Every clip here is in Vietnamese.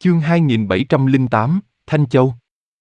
Chương 2708, Thanh Châu.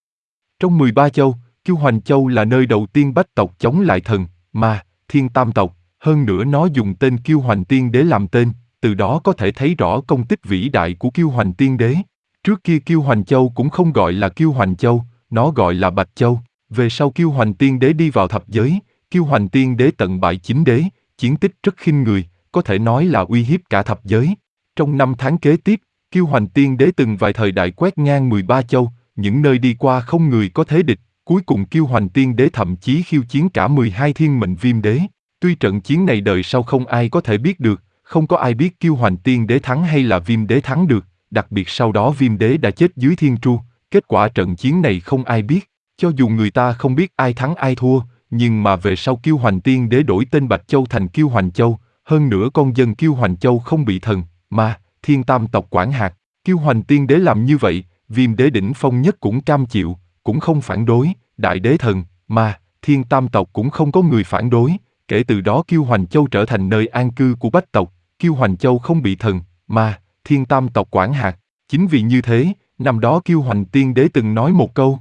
Trong 13 châu, Kiêu Hoành Châu là nơi đầu tiên Bách tộc chống lại thần, ma, thiên tam tộc, hơn nữa nó dùng tên Kiêu Hoành Tiên Đế làm tên, từ đó có thể thấy rõ công tích vĩ đại của Kiêu Hoành Tiên Đế. Trước kia Kiêu Hoành Châu cũng không gọi là Kiêu Hoành Châu, nó gọi là Bạch Châu. Về sau Kiêu Hoành Tiên Đế đi vào thập giới, Kiêu Hoành Tiên Đế tận bại 9 đế, chiến tích rất khinh người, có thể nói là uy hiếp cả thập giới. Trong 5 tháng kế tiếp, Kiêu Hoành Tiên Đế từng vài thời đại quét ngang 13 châu, những nơi đi qua không người có thế địch, cuối cùng Kiêu Hoành Tiên Đế thậm chí khiêu chiến cả 12 thiên mệnh viêm đế. Tuy trận chiến này đời sau không ai có thể biết được, không có ai biết Kiêu Hoành Tiên Đế thắng hay là viêm đế thắng được, đặc biệt sau đó viêm đế đã chết dưới thiên tru, kết quả trận chiến này không ai biết. Cho dù người ta không biết ai thắng ai thua, nhưng mà về sau Kiêu Hoành Tiên Đế đổi tên Bạch Châu thành Kiêu Hoành Châu, hơn nữa con dân Kiêu Hoành Châu không bị thần, ma, thiên tam tộc quản hạt. Kiêu Hoành Tiên Đế làm như vậy, viêm đế đỉnh phong nhất cũng cam chịu, cũng không phản đối, đại đế thần, ma, thiên tam tộc cũng không có người phản đối. Kể từ đó Kiêu Hoành Châu trở thành nơi an cư của Bách tộc, Kiêu Hoành Châu không bị thần, ma, thiên tam tộc quản hạt. Chính vì như thế, năm đó Kiêu Hoành Tiên Đế từng nói một câu: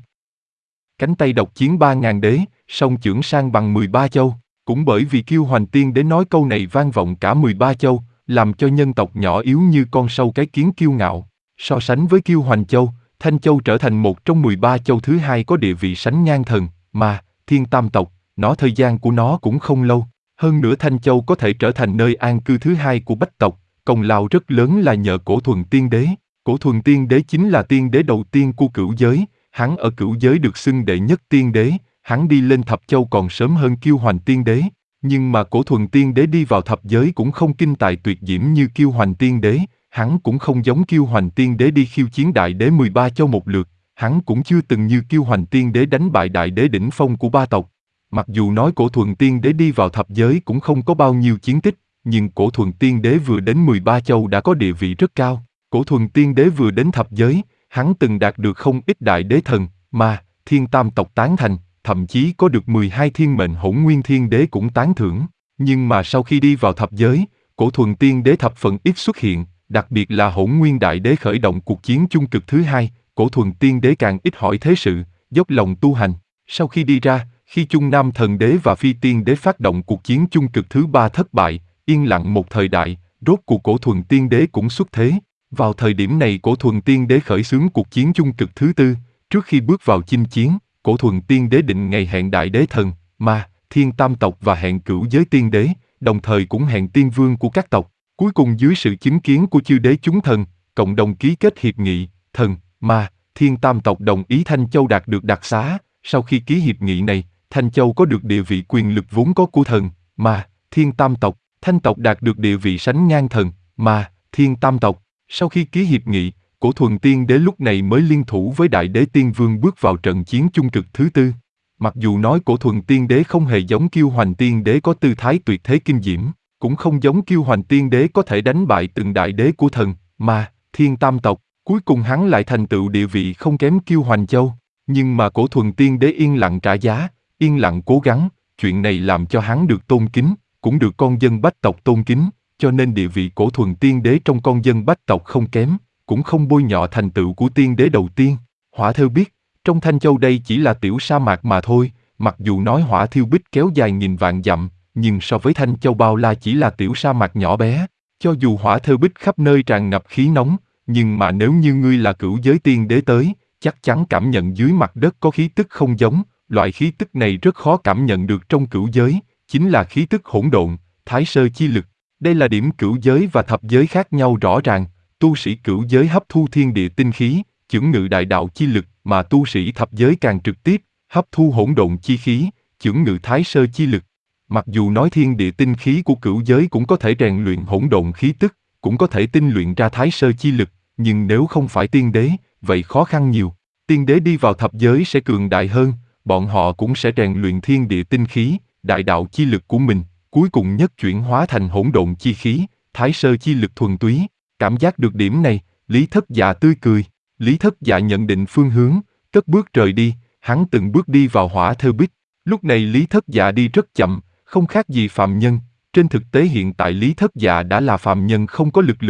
cánh tay độc chiến 3.000 đế, song chưởng sang bằng 13 châu. Cũng bởi vì Kiêu Hoành Tiên Đế nói câu này vang vọng cả 13 châu, làm cho nhân tộc nhỏ yếu như con sâu cái kiến kiêu ngạo. So sánh với Kiêu Hoành Châu, Thanh Châu trở thành một trong 13 châu thứ hai có địa vị sánh ngang thần, ma, thiên tam tộc, thời gian của nó cũng không lâu. Hơn nữa Thanh Châu có thể trở thành nơi an cư thứ hai của Bách tộc, công lao rất lớn là nhờ Cổ Thuần Tiên Đế. Cổ Thuần Tiên Đế chính là tiên đế đầu tiên của Cửu Giới, hắn ở Cửu Giới được xưng đệ nhất tiên đế, hắn đi lên thập châu còn sớm hơn Kiêu Hoành Tiên Đế. Nhưng mà Cổ Thuần Tiên Đế đi vào thập giới cũng không kinh tài tuyệt diễm như Kiêu Hoành Tiên Đế, hắn cũng không giống Kiêu Hoành Tiên Đế đi khiêu chiến đại đế 13 châu một lượt, hắn cũng chưa từng như Kiêu Hoành Tiên Đế đánh bại đại đế đỉnh phong của ba tộc. Mặc dù nói Cổ Thuần Tiên Đế đi vào thập giới cũng không có bao nhiêu chiến tích, nhưng Cổ Thuần Tiên Đế vừa đến 13 châu đã có địa vị rất cao. Cổ Thuần Tiên Đế vừa đến thập giới, hắn từng đạt được không ít đại đế thần, ma, thiên tam tộc tán thành, thậm chí có được 12 thiên mệnh Hỗn Nguyên Thiên Đế cũng tán thưởng. Nhưng mà sau khi đi vào thập giới, Cổ Thuần Tiên Đế thập phần ít xuất hiện, đặc biệt là Hỗn Nguyên Đại Đế khởi động cuộc chiến chung cực thứ hai, Cổ Thuần Tiên Đế càng ít hỏi thế sự, dốc lòng tu hành. Sau khi đi ra, khi Chung Nam Thần Đế và Phi Tiên Đế phát động cuộc chiến chung cực thứ ba thất bại, yên lặng một thời đại, rốt cuộc Cổ Thuần Tiên Đế cũng xuất thế. Vào thời điểm này Cổ Thuần Tiên Đế khởi xướng cuộc chiến chung cực thứ tư, trước khi bước vào chinh chiến, Cổ Thuần Tiên Đế định ngày hẹn đại đế thần, ma, thiên tam tộc và hẹn Cửu Giới Tiên Đế, đồng thời cũng hẹn tiên vương của các tộc. Cuối cùng dưới sự chứng kiến của chư đế chúng thần, cộng đồng ký kết hiệp nghị, thần, ma, thiên tam tộc đồng ý Thanh Châu đạt được đặc xá. Sau khi ký hiệp nghị này, Thanh Châu có được địa vị quyền lực vốn có của thần, ma, thiên tam tộc, Thanh tộc đạt được địa vị sánh ngang thần, ma, thiên tam tộc. Sau khi ký hiệp nghị, Cổ Thuần Tiên Đế lúc này mới liên thủ với Đại Đế Tiên Vương bước vào trận chiến chung cực thứ tư. Mặc dù nói Cổ Thuần Tiên Đế không hề giống Kiêu Hoành Tiên Đế có tư thái tuyệt thế kinh diễm, cũng không giống Kiêu Hoành Tiên Đế có thể đánh bại từng đại đế của thần, ma, thiên tam tộc, cuối cùng hắn lại thành tựu địa vị không kém Kiêu Hoành Châu. Nhưng mà Cổ Thuần Tiên Đế yên lặng trả giá, yên lặng cố gắng, chuyện này làm cho hắn được tôn kính, cũng được con dân Bách tộc tôn kính, cho nên địa vị Cổ Thuần Tiên Đế trong con dân Bách tộc không kém, cũng không bôi nhọ thành tựu của tiên đế đầu tiên. Hỏa Thêu Bích, trong Thanh Châu đây chỉ là tiểu sa mạc mà thôi, mặc dù nói Hỏa Thiêu Bích kéo dài nghìn vạn dặm, nhưng so với Thanh Châu bao la chỉ là tiểu sa mạc nhỏ bé. Cho dù Hỏa Thêu Bích khắp nơi tràn ngập khí nóng, nhưng mà nếu như ngươi là Cửu Giới Tiên Đế tới, chắc chắn cảm nhận dưới mặt đất có khí tức không giống, loại khí tức này rất khó cảm nhận được trong Cửu Giới, chính là khí tức hỗn độn, Thái Sơ chi lực. Đây là điểm Cửu Giới và thập giới khác nhau rõ ràng. Tu sĩ Cửu Giới hấp thu thiên địa tinh khí, chưởng ngự đại đạo chi lực, mà tu sĩ thập giới càng trực tiếp hấp thu hỗn độn chi khí, chưởng ngự Thái Sơ chi lực. Mặc dù nói thiên địa tinh khí của Cửu Giới cũng có thể rèn luyện hỗn độn khí tức, cũng có thể tinh luyện ra Thái Sơ chi lực, nhưng nếu không phải tiên đế, vậy khó khăn nhiều. Tiên đế đi vào thập giới sẽ cường đại hơn, bọn họ cũng sẽ rèn luyện thiên địa tinh khí, đại đạo chi lực của mình, cuối cùng nhất chuyển hóa thành hỗn độn chi khí, Thái Sơ chi lực thuần túy. Cảm giác được điểm này, Lý Thất Dạ tươi cười. Lý Thất Dạ nhận định phương hướng, cất bước rời đi, hắn từng bước đi vào Hỏa Thêu Bích. Lúc này Lý Thất Dạ đi rất chậm, không khác gì phàm nhân. Trên thực tế hiện tại Lý Thất Dạ đã là phàm nhân không có lực lượng.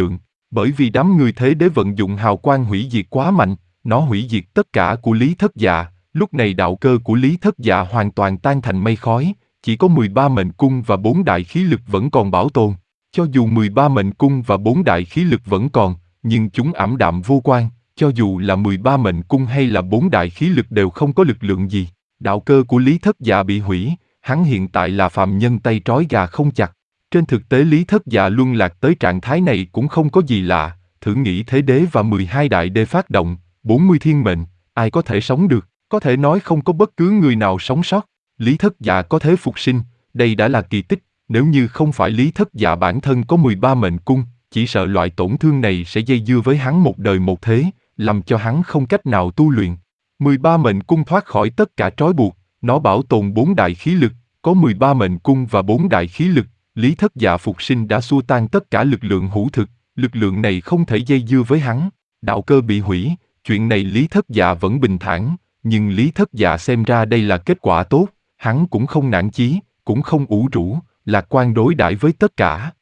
Bởi vì đám người Thế Đế vận dụng hào quang hủy diệt quá mạnh, nó hủy diệt tất cả của Lý Thất Dạ, lúc này đạo cơ của Lý Thất Dạ hoàn toàn tan thành mây khói, chỉ có 13 mệnh cung và 4 đại khí lực vẫn còn bảo tồn. Cho dù 13 mệnh cung và 4 đại khí lực vẫn còn, nhưng chúng ảm đạm vô quan, cho dù là 13 mệnh cung hay là 4 đại khí lực đều không có lực lượng gì. Đạo cơ của Lý Thất Dạ bị hủy, hắn hiện tại là phàm nhân tay trói gà không chặt. Trên thực tế Lý Thất Dạ luân lạc tới trạng thái này cũng không có gì lạ, thử nghĩ Thế Đế và 12 đại đế phát động, 40 thiên mệnh, ai có thể sống được, có thể nói không có bất cứ người nào sống sót. Lý Thất Dạ có thể phục sinh, đây đã là kỳ tích, nếu như không phải Lý Thất Dạ bản thân có 13 mệnh cung, chỉ sợ loại tổn thương này sẽ dây dưa với hắn một đời một thế, làm cho hắn không cách nào tu luyện. 13 mệnh cung thoát khỏi tất cả trói buộc, nó bảo tồn 4 đại khí lực, có 13 mệnh cung và 4 đại khí lực, Lý Thất Dạ phục sinh đã xua tan tất cả lực lượng hữu thực, lực lượng này không thể dây dưa với hắn. Đạo cơ bị hủy, chuyện này Lý Thất Dạ vẫn bình thản, nhưng Lý Thất Dạ xem ra đây là kết quả tốt, hắn cũng không nản chí, cũng không ủ rũ, lạc quan đối đãi với tất cả.